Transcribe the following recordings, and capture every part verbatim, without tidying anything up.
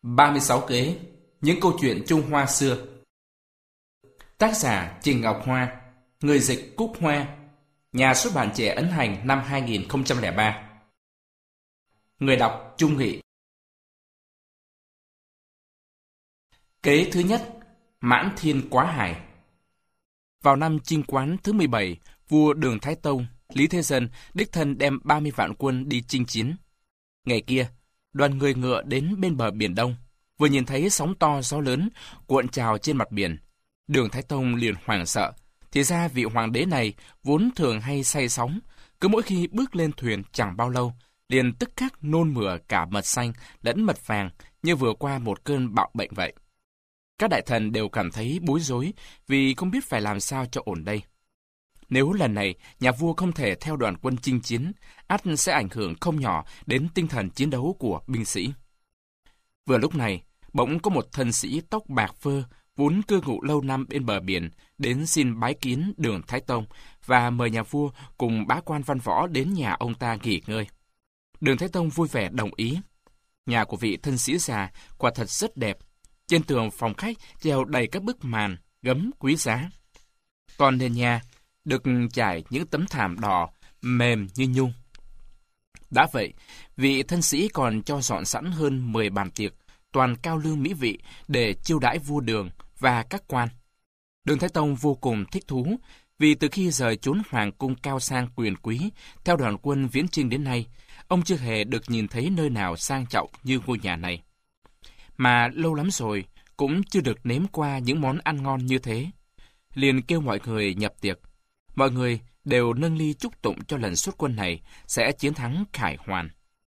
ba mươi sáu kế, những câu chuyện Trung Hoa xưa. Tác giả Trình Ngọc Hoa, người dịch Cúc Hoa, nhà xuất bản Trẻ ấn hành năm hai nghìn không trăm lẻ ba. Người đọc Trung Nghị. Kế thứ nhất, Mãn Thiên Quá Hải. Vào năm Chinh Quán thứ mười bảy, vua Đường Thái Tông, Lý Thế Dân đích thân đem ba mươi vạn quân đi chinh chiến. Ngày kia, đoàn người ngựa đến bên bờ biển Đông, vừa nhìn thấy sóng to gió lớn cuộn trào trên mặt biển. Đường Thái Tông liền hoảng sợ. Thì ra vị hoàng đế này vốn thường hay say sóng, cứ mỗi khi bước lên thuyền chẳng bao lâu, liền tức khắc nôn mửa cả mật xanh lẫn mật vàng như vừa qua một cơn bạo bệnh vậy. Các đại thần đều cảm thấy bối rối vì không biết phải làm sao cho ổn đây. Nếu lần này nhà vua không thể theo đoàn quân chinh chiến, ắt sẽ ảnh hưởng không nhỏ đến tinh thần chiến đấu của binh sĩ. Vừa lúc này, bỗng có một thân sĩ tóc bạc phơ, vốn cư ngụ lâu năm bên bờ biển, đến xin bái kiến Đường Thái Tông và mời nhà vua cùng bá quan văn võ đến nhà ông ta nghỉ ngơi. Đường Thái Tông vui vẻ đồng ý. Nhà của vị thân sĩ già quả thật rất đẹp. Trên tường phòng khách treo đầy các bức màn, gấm quý giá. Toàn nền nhà được trải những tấm thảm đỏ, mềm như nhung. Đã vậy, vị thân sĩ còn cho dọn sẵn hơn mười bàn tiệc, toàn cao lương mỹ vị để chiêu đãi vua Đường và các quan. Đường Thái Tông vô cùng thích thú, vì từ khi rời chốn hoàng cung cao sang quyền quý, theo đoàn quân viễn chinh đến nay, ông chưa hề được nhìn thấy nơi nào sang trọng như ngôi nhà này. Mà lâu lắm rồi, cũng chưa được nếm qua những món ăn ngon như thế. Liền kêu mọi người nhập tiệc. Mọi người đều nâng ly chúc tụng cho lần xuất quân này sẽ chiến thắng khải hoàn.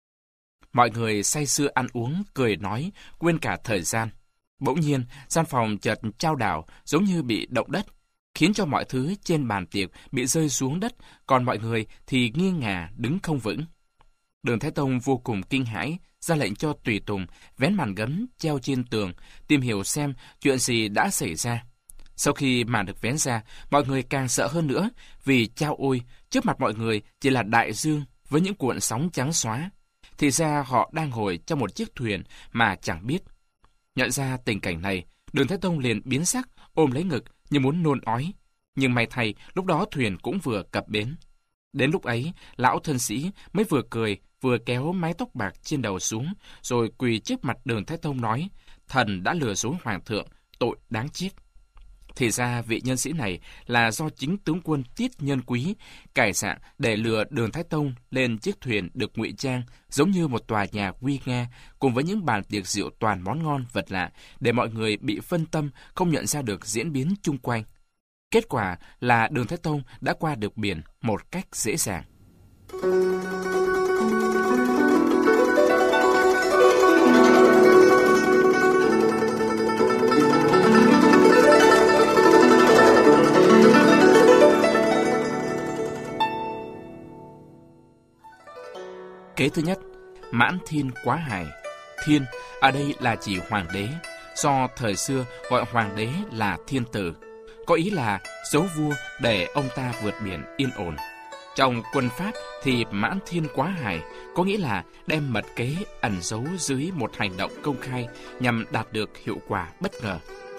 Mọi người say sưa ăn uống, cười nói, quên cả thời gian. Bỗng nhiên, gian phòng chợt chao đảo giống như bị động đất, khiến cho mọi thứ trên bàn tiệc bị rơi xuống đất, còn mọi người thì nghiêng ngả đứng không vững. Đường Thái Tông vô cùng kinh hãi, ra lệnh cho tùy tùng vén màn gấm treo trên tường, tìm hiểu xem chuyện gì đã xảy ra. Sau khi màn được vén ra, mọi người càng sợ hơn nữa, vì chao ôi, trước mặt mọi người chỉ là đại dương với những cuộn sóng trắng xóa. Thì ra họ đang ngồi trong một chiếc thuyền mà chẳng biết. Nhận ra tình cảnh này, Đường Thái Tông liền biến sắc, ôm lấy ngực như muốn nôn ói. Nhưng may thay, lúc đó thuyền cũng vừa cập bến. Đến lúc ấy, lão thân sĩ mới vừa cười, vừa kéo mái tóc bạc trên đầu xuống, rồi quỳ trước mặt Đường Thái Tông nói, thần đã lừa dối hoàng thượng, tội đáng chết. Thì ra vị nhân sĩ này là do chính tướng quân Tiết Nhân Quý cải dạng để lừa Đường Thái Tông lên chiếc thuyền được ngụy trang giống như một tòa nhà nguy nga, cùng với những bàn tiệc rượu toàn món ngon vật lạ, để mọi người bị phân tâm không nhận ra được diễn biến chung quanh. Kết quả là Đường Thái Tông đã qua được biển một cách dễ dàng. Kế thứ nhất, Mãn Thiên Quá Hải. Thiên ở đây là chỉ hoàng đế, do thời xưa gọi hoàng đế là thiên tử, có ý là giấu vua để ông ta vượt biển yên ổn. Trong quân pháp thì Mãn Thiên Quá Hải có nghĩa là đem mật kế ẩn giấu dưới một hành động công khai nhằm đạt được hiệu quả bất ngờ.